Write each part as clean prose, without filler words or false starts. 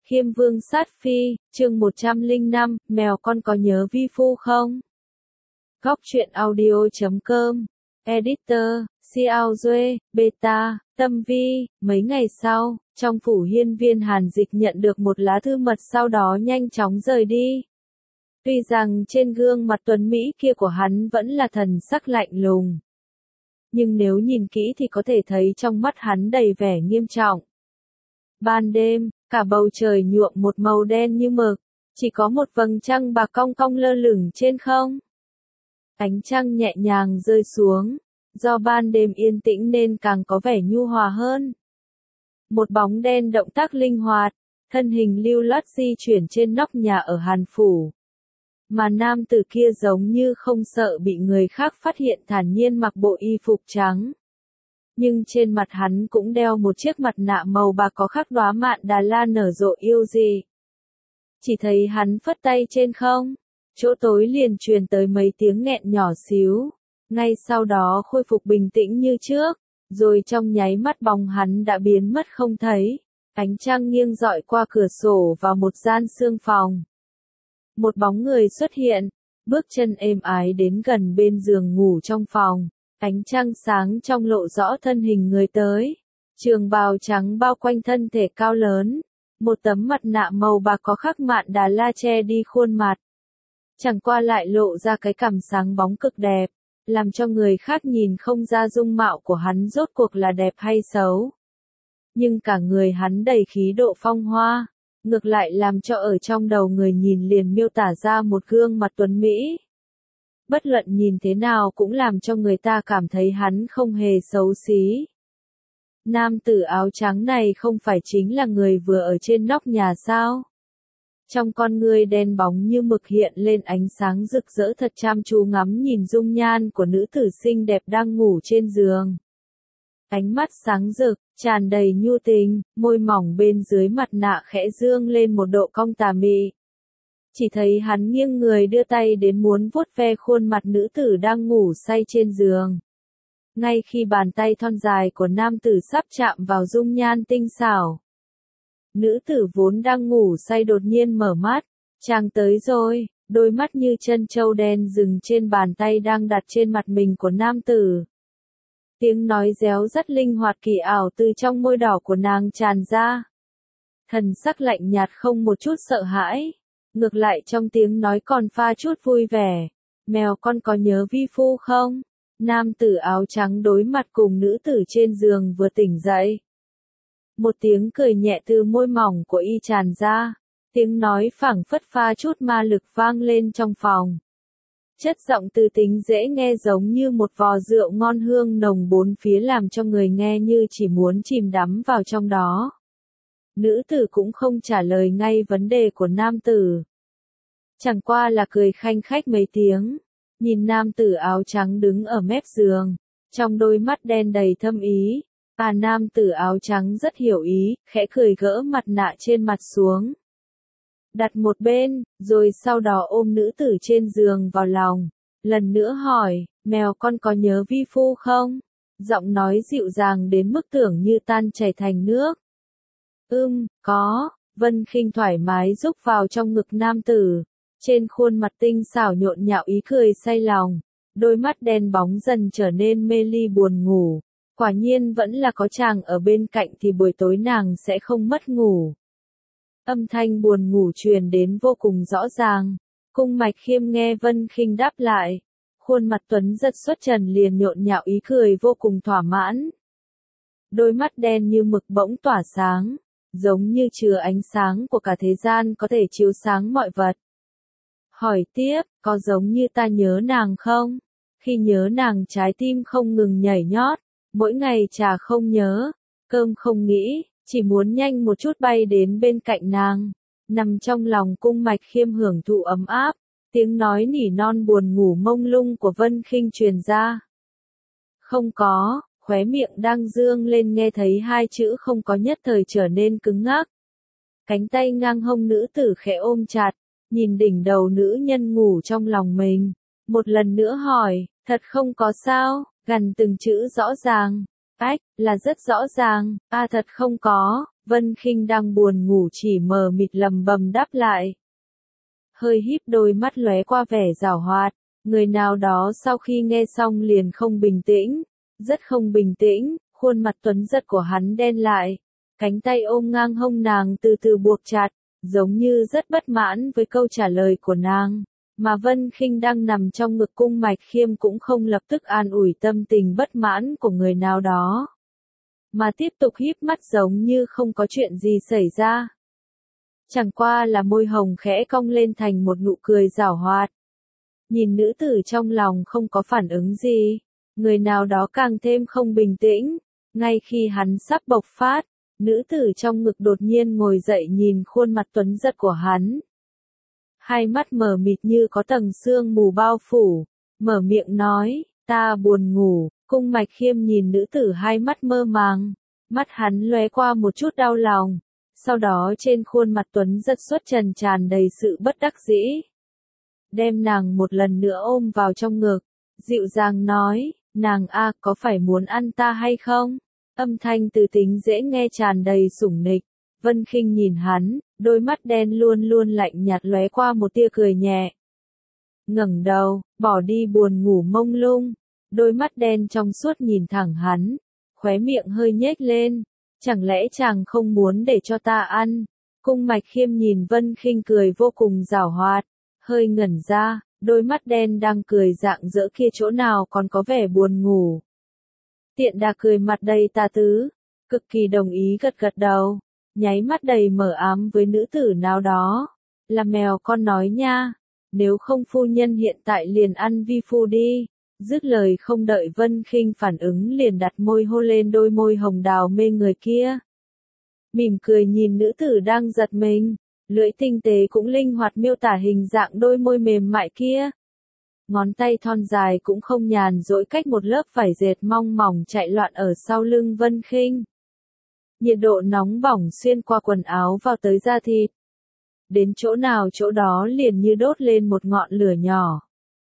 Khiêm Vương sát phi, chương 105, mèo con có nhớ vi phu không? Góc truyện audio.com, Editor, Xiao Duê, Beta, Tâm Vi. Mấy ngày sau, trong phủ hiên viên Hàn Dịch nhận được một lá thư mật, sau đó nhanh chóng rời đi. Tuy rằng trên gương mặt tuấn Mỹ kia của hắn vẫn là thần sắc lạnh lùng, nhưng nếu nhìn kỹ thì có thể thấy trong mắt hắn đầy vẻ nghiêm trọng. Ban đêm, cả bầu trời nhuộm một màu đen như mực, chỉ có một vầng trăng bạc cong cong lơ lửng trên không. Ánh trăng nhẹ nhàng rơi xuống, do ban đêm yên tĩnh nên càng có vẻ nhu hòa hơn. Một bóng đen động tác linh hoạt, thân hình lưu loát di chuyển trên nóc nhà ở Hàn Phủ. Mà nam tử kia giống như không sợ bị người khác phát hiện, thản nhiên mặc bộ y phục trắng. Nhưng trên mặt hắn cũng đeo một chiếc mặt nạ màu bạc có khắc đóa mạn Đà La nở rộ yêu dị. Chỉ thấy hắn phất tay trên không, chỗ tối liền truyền tới mấy tiếng nghẹn nhỏ xíu. Ngay sau đó khôi phục bình tĩnh như trước, rồi trong nháy mắt bóng hắn đã biến mất không thấy. Ánh trăng nghiêng rọi qua cửa sổ vào một gian sương phòng. Một bóng người xuất hiện, bước chân êm ái đến gần bên giường ngủ trong phòng. Ánh trăng sáng trong lộ rõ thân hình người tới. Trường bào trắng bao quanh thân thể cao lớn. Một tấm mặt nạ màu bạc có khắc mạn Đà La che đi khuôn mặt. Chẳng qua lại lộ ra cái cằm sáng bóng cực đẹp, làm cho người khác nhìn không ra dung mạo của hắn rốt cuộc là đẹp hay xấu. Nhưng cả người hắn đầy khí độ phong hoa, ngược lại làm cho ở trong đầu người nhìn liền miêu tả ra một gương mặt tuấn Mỹ. Bất luận nhìn thế nào cũng làm cho người ta cảm thấy hắn không hề xấu xí. Nam tử áo trắng này không phải chính là người vừa ở trên nóc nhà sao? Trong con ngươi đen bóng như mực hiện lên ánh sáng rực rỡ, thật chăm chú ngắm nhìn dung nhan của nữ tử xinh đẹp đang ngủ trên giường. Ánh mắt sáng rực, tràn đầy nhu tình, môi mỏng bên dưới mặt nạ khẽ dương lên một độ cong tà mị. Chỉ thấy hắn nghiêng người đưa tay đến muốn vuốt ve khuôn mặt nữ tử đang ngủ say trên giường. Ngay khi bàn tay thon dài của nam tử sắp chạm vào dung nhan tinh xảo, nữ tử vốn đang ngủ say đột nhiên mở mắt. Chàng tới rồi, đôi mắt như chân trâu đen dừng trên bàn tay đang đặt trên mặt mình của nam tử. Tiếng nói réo rắt linh hoạt kỳ ảo từ trong môi đỏ của nàng tràn ra. Thần sắc lạnh nhạt không một chút sợ hãi. Ngược lại trong tiếng nói còn pha chút vui vẻ. Mèo con có nhớ vi phu không? Nam tử áo trắng đối mặt cùng nữ tử trên giường vừa tỉnh dậy. Một tiếng cười nhẹ từ môi mỏng của y tràn ra. Tiếng nói phảng phất pha chút ma lực vang lên trong phòng. Chất giọng từ tính dễ nghe giống như một vò rượu ngon hương nồng bốn phía, làm cho người nghe như chỉ muốn chìm đắm vào trong đó. Nữ tử cũng không trả lời ngay vấn đề của nam tử. Chẳng qua là cười khanh khách mấy tiếng. Nhìn nam tử áo trắng đứng ở mép giường. Trong đôi mắt đen đầy thâm ý. Nam tử áo trắng rất hiểu ý, khẽ cười gỡ mặt nạ trên mặt xuống. Đặt một bên, rồi sau đó ôm nữ tử trên giường vào lòng. Lần nữa hỏi, mèo con có nhớ vi phu không? Giọng nói dịu dàng đến mức tưởng như tan chảy thành nước. Có. Vân Khinh thoải mái rúc vào trong ngực nam tử. Trên khuôn mặt tinh xảo nhộn nhạo ý cười say lòng. Đôi mắt đen bóng dần trở nên mê ly buồn ngủ. Quả nhiên vẫn là có chàng ở bên cạnh thì buổi tối nàng sẽ không mất ngủ. Âm thanh buồn ngủ truyền đến vô cùng rõ ràng. Cung Mạch Khiêm nghe Vân Khinh đáp lại. Khuôn mặt tuấn giật xuất trần liền nhộn nhạo ý cười vô cùng thỏa mãn. Đôi mắt đen như mực bỗng tỏa sáng, giống như chứa ánh sáng của cả thế gian có thể chiếu sáng mọi vật. Hỏi tiếp, có giống như ta nhớ nàng không? Khi nhớ nàng trái tim không ngừng nhảy nhót, mỗi ngày trà không nhớ, cơm không nghĩ, chỉ muốn nhanh một chút bay đến bên cạnh nàng. Nằm trong lòng Cung Mạch Khiêm hưởng thụ ấm áp, tiếng nói nỉ non buồn ngủ mông lung của Vân Khinh truyền ra. Không có, khóe miệng đang dương lên nghe thấy hai chữ không có nhất thời trở nên cứng ngắc. Cánh tay ngang hông nữ tử khẽ ôm chặt, nhìn đỉnh đầu nữ nhân ngủ trong lòng mình. Một lần nữa hỏi, thật không có sao? Gần từng chữ rõ ràng. Là rất rõ ràng. Thật không có. Vân Khinh đang buồn ngủ chỉ mờ mịt lầm bầm đáp lại. Hơi híp đôi mắt lóe qua vẻ giảo hoạt, người nào đó sau khi nghe xong liền không bình tĩnh, rất không bình tĩnh, khuôn mặt tuấn giật của hắn đen lại, cánh tay ôm ngang hông nàng từ từ buộc chặt, giống như rất bất mãn với câu trả lời của nàng. Mà Vân Khinh đang nằm trong ngực Cung Mạch Khiêm cũng không lập tức an ủi tâm tình bất mãn của người nào đó, mà tiếp tục híp mắt giống như không có chuyện gì xảy ra. Chẳng qua là môi hồng khẽ cong lên thành một nụ cười giảo hoạt. Nhìn nữ tử trong lòng không có phản ứng gì, người nào đó càng thêm không bình tĩnh, ngay khi hắn sắp bộc phát, nữ tử trong ngực đột nhiên ngồi dậy nhìn khuôn mặt tuấn giật của hắn. Hai mắt mờ mịt như có tầng sương mù bao phủ, mở miệng nói, ta buồn ngủ. Cung Mạch Khiêm nhìn nữ tử hai mắt mơ màng, mắt hắn lóe qua một chút đau lòng, sau đó trên khuôn mặt tuấn giật xuất trần tràn đầy sự bất đắc dĩ. Đem nàng một lần nữa ôm vào trong ngực, dịu dàng nói, nàng a có phải muốn ăn ta hay không? Âm thanh từ tính dễ nghe tràn đầy sủng nịch. Vân Khinh nhìn hắn, đôi mắt đen luôn luôn lạnh nhạt lóe qua một tia cười nhẹ. Ngẩng đầu, bỏ đi buồn ngủ mông lung, đôi mắt đen trong suốt nhìn thẳng hắn, khóe miệng hơi nhếch lên, chẳng lẽ chàng không muốn để cho ta ăn? Cung Mạch Khiêm nhìn Vân Khinh cười vô cùng giảo hoạt, hơi ngẩn ra, đôi mắt đen đang cười rạng rỡ kia chỗ nào còn có vẻ buồn ngủ. Tiện đà cười mặt đầy tà tứ, cực kỳ đồng ý gật gật đầu, nháy mắt đầy mờ ám với nữ tử nào đó. Là mèo con nói nha, nếu không phu nhân hiện tại liền ăn vi phu đi. Dứt lời không đợi Vân Khinh phản ứng liền đặt môi hôn lên đôi môi hồng đào mê người kia. Mỉm cười nhìn nữ tử đang giật mình, lưỡi tinh tế cũng linh hoạt miêu tả hình dạng đôi môi mềm mại kia. Ngón tay thon dài cũng không nhàn rỗi cách một lớp vải dệt mong mỏng chạy loạn ở sau lưng Vân Khinh. Nhiệt độ nóng bỏng xuyên qua quần áo vào tới da thịt. Đến chỗ nào chỗ đó liền như đốt lên một ngọn lửa nhỏ.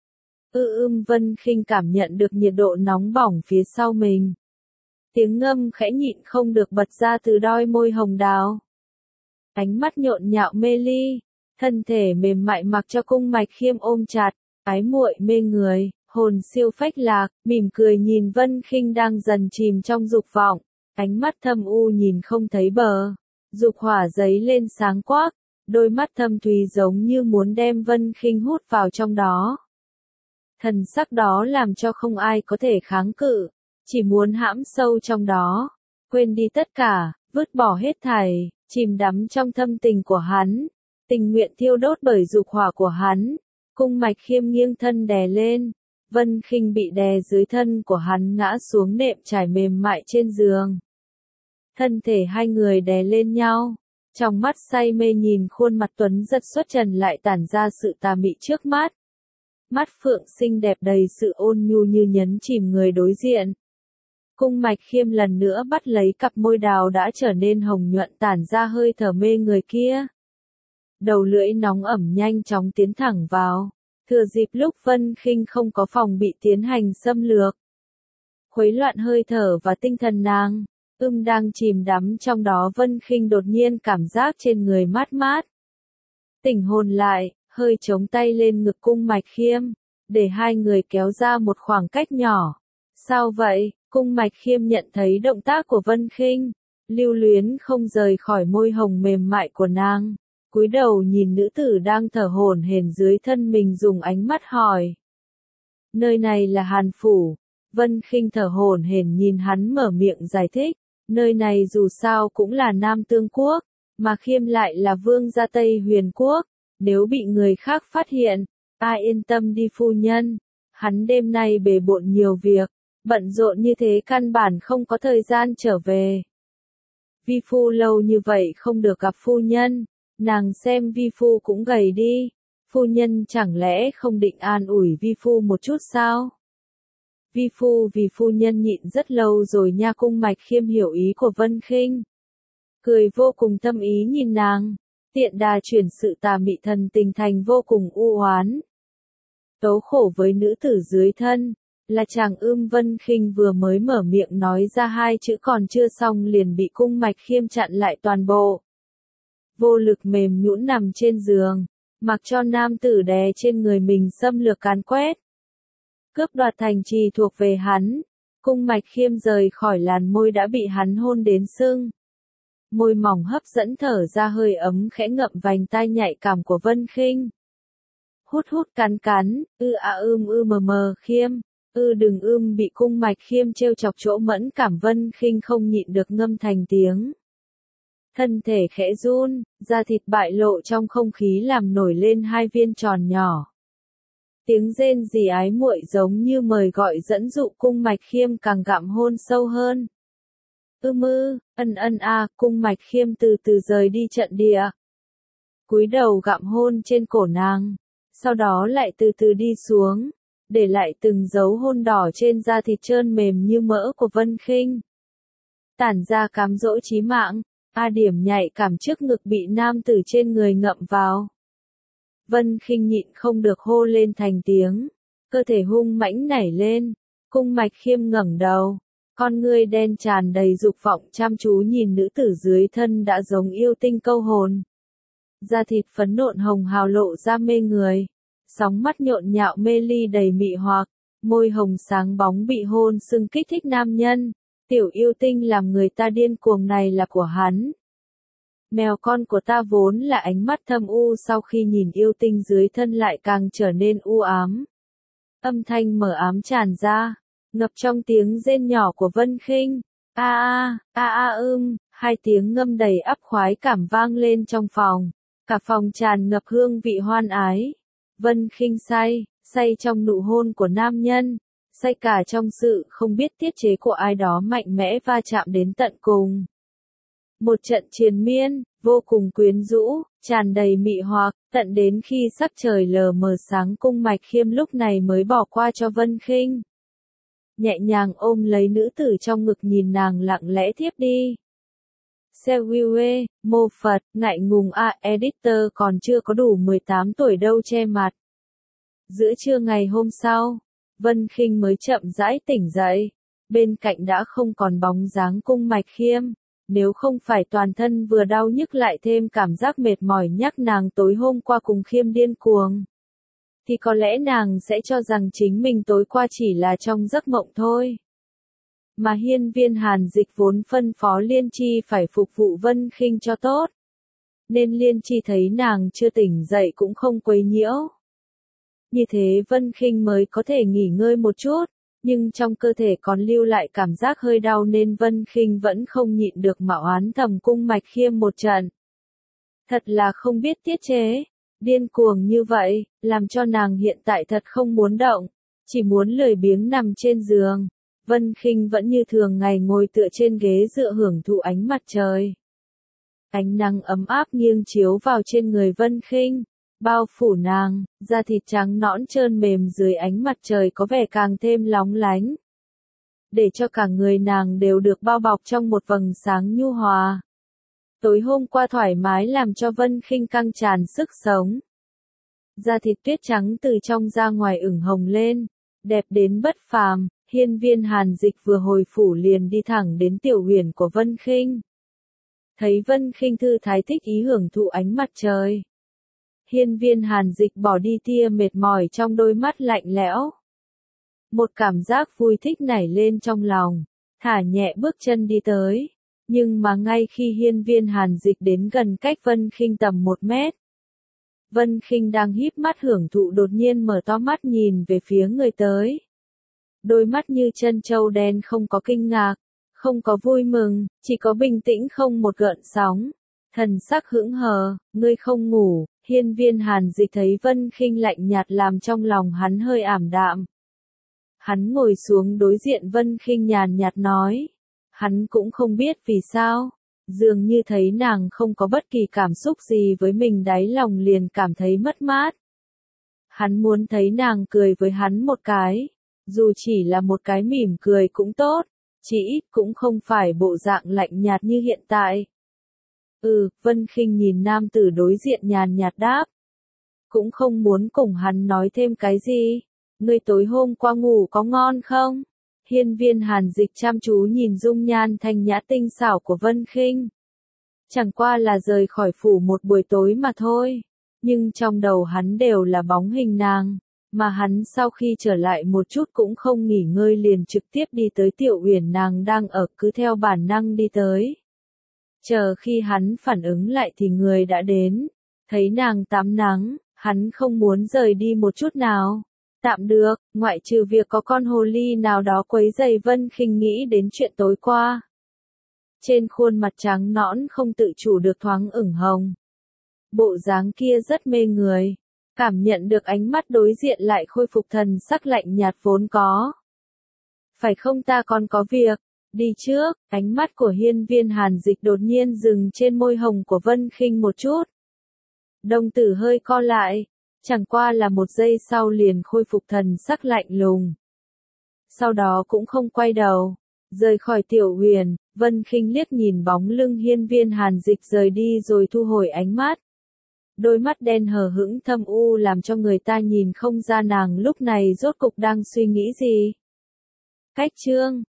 Vân Khinh cảm nhận được nhiệt độ nóng bỏng phía sau mình. Tiếng ngâm khẽ nhịn không được bật ra từ đôi môi hồng đào. Ánh mắt nhộn nhạo mê ly, thân thể mềm mại mặc cho Cung Mạch Khiêm ôm chặt, ái muội mê người, hồn siêu phách lạc, mỉm cười nhìn Vân Khinh đang dần chìm trong dục vọng, ánh mắt thâm u nhìn không thấy bờ, dục hỏa giấy lên sáng quắc, đôi mắt thâm thúy giống như muốn đem Vân Khinh hút vào trong đó. Thần sắc đó làm cho không ai có thể kháng cự, chỉ muốn hãm sâu trong đó, quên đi tất cả, vứt bỏ hết thảy, chìm đắm trong thâm tình của hắn, tình nguyện thiêu đốt bởi dục hỏa của hắn. Cung Mạch Khiêm nghiêng thân đè lên, Vân Khinh bị đè dưới thân của hắn ngã xuống nệm trải mềm mại trên giường. Thân thể hai người đè lên nhau, trong mắt say mê nhìn khuôn mặt tuấn giật xuất trần lại tản ra sự tà mị trước mắt. Mắt phượng xinh đẹp đầy sự ôn nhu như nhấn chìm người đối diện. Cung Mạch Khiêm lần nữa bắt lấy cặp môi đào đã trở nên hồng nhuận tản ra hơi thở mê người kia. Đầu lưỡi nóng ẩm nhanh chóng tiến thẳng vào, thừa dịp lúc Vân Khinh không có phòng bị tiến hành xâm lược. Khuấy loạn hơi thở và tinh thần nàng, đang chìm đắm trong đó. Vân Khinh đột nhiên cảm giác trên người mát mát. Tỉnh hồn lại, hơi chống tay lên ngực Cung Mạch Khiêm, để hai người kéo ra một khoảng cách nhỏ. Sao vậy? Cung Mạch Khiêm nhận thấy động tác của Vân Khinh, lưu luyến không rời khỏi môi hồng mềm mại của nàng. Cúi đầu nhìn nữ tử đang thở hổn hển dưới thân mình dùng ánh mắt hỏi. Nơi này là Hàn Phủ. Vân Khinh thở hổn hển nhìn hắn mở miệng giải thích. Nơi này dù sao cũng là Nam Tương Quốc, mà Khiêm lại là vương gia Tây Huyền Quốc. Nếu bị người khác phát hiện, ai yên tâm đi phu nhân. Hắn đêm nay bề bộn nhiều việc, bận rộn như thế căn bản không có thời gian trở về. Vi phu lâu như vậy không được gặp phu nhân. Nàng xem vi phu cũng gầy đi, phu nhân chẳng lẽ không định an ủi vi phu một chút sao? Vi phu vì phu nhân nhịn rất lâu rồi nha. Cung Mạch Khiêm hiểu ý của Vân Khinh, cười vô cùng tâm ý nhìn nàng, tiện đà chuyển sự tà mị thần tình thành vô cùng u oán. Tố khổ với nữ tử dưới thân, Là chàng Vân Khinh vừa mới mở miệng nói ra hai chữ còn chưa xong liền bị Cung Mạch Khiêm chặn lại toàn bộ. Vô lực mềm nhũn nằm trên giường, mặc cho nam tử đè trên người mình xâm lược càn quét. Cướp đoạt thành trì thuộc về hắn, Cung Mạch Khiêm rời khỏi làn môi đã bị hắn hôn đến sưng. Môi mỏng hấp dẫn thở ra hơi ấm khẽ ngậm vành tai nhạy cảm của Vân Khinh. Hút hút cắn cắn, Khiêm, đừng bị Cung Mạch Khiêm trêu chọc chỗ mẫn cảm. Vân Khinh không nhịn được ngâm thành tiếng. Thân thể khẽ run, da thịt bại lộ trong không khí làm nổi lên hai viên tròn nhỏ. Tiếng rên rỉ ái muội giống như mời gọi dẫn dụ Cung Mạch Khiêm càng gặm hôn sâu hơn. Cung Mạch Khiêm từ từ rời đi trận địa. Cúi đầu gặm hôn trên cổ nàng, sau đó lại từ từ đi xuống, để lại từng dấu hôn đỏ trên da thịt trơn mềm như mỡ của Vân Khinh. Tản ra cám dỗ chí mạng, điểm nhạy cảm trước ngực bị nam tử trên người ngậm vào. Vân Khinh nhịn không được hô lên thành tiếng, cơ thể hung mãnh nảy lên. Cung Mạch Khiêm ngẩng đầu, con ngươi đen tràn đầy dục vọng chăm chú nhìn nữ tử dưới thân đã giống yêu tinh câu hồn. Da thịt phấn nộn hồng hào lộ ra mê người, sóng mắt nhộn nhạo mê ly đầy mị hoặc, môi hồng sáng bóng bị hôn sưng kích thích nam nhân. Tiểu yêu tinh làm người ta điên cuồng này là của hắn. Mèo con của ta vốn là ánh mắt thâm u sau khi nhìn yêu tinh dưới thân lại càng trở nên u ám. Âm thanh mờ ám tràn ra, ngập trong tiếng rên nhỏ của Vân Khinh. Hai tiếng ngâm đầy ắp khoái cảm vang lên trong phòng. Cả phòng tràn ngập hương vị hoan ái. Vân Khinh say trong nụ hôn của nam nhân. Say cả trong sự không biết tiết chế của ai đó mạnh mẽ va chạm đến tận cùng. Một trận triền miên, vô cùng quyến rũ, tràn đầy mị hoặc, tận đến khi sắc trời lờ mờ sáng. Cung Mạch Khiêm lúc này mới bỏ qua cho Vân Khinh. Nhẹ nhàng ôm lấy nữ tử trong ngực nhìn nàng lặng lẽ thiếp đi. Sewiwe, mô Phật, ngại ngùng editor còn chưa có đủ 18 tuổi đâu che mặt. Giữa trưa ngày hôm sau, Vân Khinh mới chậm rãi tỉnh dậy. Bên cạnh đã không còn bóng dáng Cung Mạch Khiêm. Nếu không phải toàn thân vừa đau nhức lại thêm cảm giác mệt mỏi nhắc nàng tối hôm qua cùng Khiêm điên cuồng, thì có lẽ nàng sẽ cho rằng chính mình tối qua chỉ là trong giấc mộng thôi. Mà hiên viên Hàn Dịch vốn phân phó Liên Chi phải phục vụ Vân Khinh cho tốt. Nên Liên Chi thấy nàng chưa tỉnh dậy cũng không quấy nhiễu. Như thế Vân Khinh mới có thể nghỉ ngơi một chút, nhưng trong cơ thể còn lưu lại cảm giác hơi đau nên Vân Khinh vẫn không nhịn được mà oán thầm Cung Mạch Khiêm một trận. Thật là không biết tiết chế, điên cuồng như vậy, làm cho nàng hiện tại thật không muốn động, chỉ muốn lười biếng nằm trên giường. Vân Khinh vẫn như thường ngày ngồi tựa trên ghế dựa hưởng thụ ánh mặt trời. Ánh nắng ấm áp nghiêng chiếu vào trên người Vân Khinh, bao phủ nàng, da thịt trắng nõn trơn mềm dưới ánh mặt trời có vẻ càng thêm lóng lánh. Để cho cả người nàng đều được bao bọc trong một vầng sáng nhu hòa. Tối hôm qua thoải mái làm cho Vân Khinh căng tràn sức sống. Da thịt tuyết trắng từ trong ra ngoài ửng hồng lên, đẹp đến bất phàm. Hiên viên Hàn Dịch vừa hồi phủ liền đi thẳng đến tiểu huyền của Vân Khinh. Thấy Vân Khinh thư thái thích ý hưởng thụ ánh mặt trời. Hiên viên Hàn Dịch bỏ đi tia mệt mỏi trong đôi mắt lạnh lẽo. Một cảm giác vui thích nảy lên trong lòng, thả nhẹ bước chân đi tới. Nhưng mà ngay khi hiên viên Hàn Dịch đến gần cách Vân Khinh tầm 1 mét. Vân Khinh đang híp mắt hưởng thụ đột nhiên mở to mắt nhìn về phía người tới. Đôi mắt như trân châu đen không có kinh ngạc, không có vui mừng, chỉ có bình tĩnh không một gợn sóng. Thần sắc hững hờ, ngươi không ngủ. Hiên viên Hàn Dịch thấy Vân Khinh lạnh nhạt làm trong lòng hắn hơi ảm đạm. Hắn ngồi xuống đối diện Vân Khinh nhàn nhạt nói. Hắn cũng không biết vì sao, dường như thấy nàng không có bất kỳ cảm xúc gì với mình đáy lòng liền cảm thấy mất mát. Hắn muốn thấy nàng cười với hắn một cái, dù chỉ là một cái mỉm cười cũng tốt, chỉ ít cũng không phải bộ dạng lạnh nhạt như hiện tại. Vân Khinh nhìn nam tử đối diện nhàn nhạt đáp. Cũng không muốn cùng hắn nói thêm cái gì. Ngươi tối hôm qua ngủ có ngon không? Hiên Viên Hàn Dịch chăm chú nhìn dung nhan thanh nhã tinh xảo của Vân Khinh. Chẳng qua là rời khỏi phủ một buổi tối mà thôi, nhưng trong đầu hắn đều là bóng hình nàng, mà hắn sau khi trở lại một chút cũng không nghỉ ngơi liền trực tiếp đi tới Tiểu Uyển nàng đang ở, cứ theo bản năng đi tới. Chờ khi hắn phản ứng lại thì người đã đến, thấy nàng tắm nắng, hắn không muốn rời đi một chút nào. Tạm được, ngoại trừ việc có con hồ ly nào đó quấy rầy Vân Khinh nghĩ đến chuyện tối qua. Trên khuôn mặt trắng nõn không tự chủ được thoáng ửng hồng. Bộ dáng kia rất mê người, cảm nhận được ánh mắt đối diện lại khôi phục thần sắc lạnh nhạt vốn có. Phải không, ta còn có việc, đi trước. Ánh mắt của Hiên Viên Hàn Dịch đột nhiên dừng trên môi hồng của Vân Khinh một chút. Đồng tử hơi co lại, chẳng qua là một giây sau liền khôi phục thần sắc lạnh lùng. Sau đó cũng không quay đầu, rời khỏi Tiểu Huyền. Vân Khinh liếc nhìn bóng lưng Hiên Viên Hàn Dịch rời đi rồi thu hồi ánh mắt. Đôi mắt đen hờ hững thâm u làm cho người ta nhìn không ra nàng lúc này rốt cục đang suy nghĩ gì. Cách chương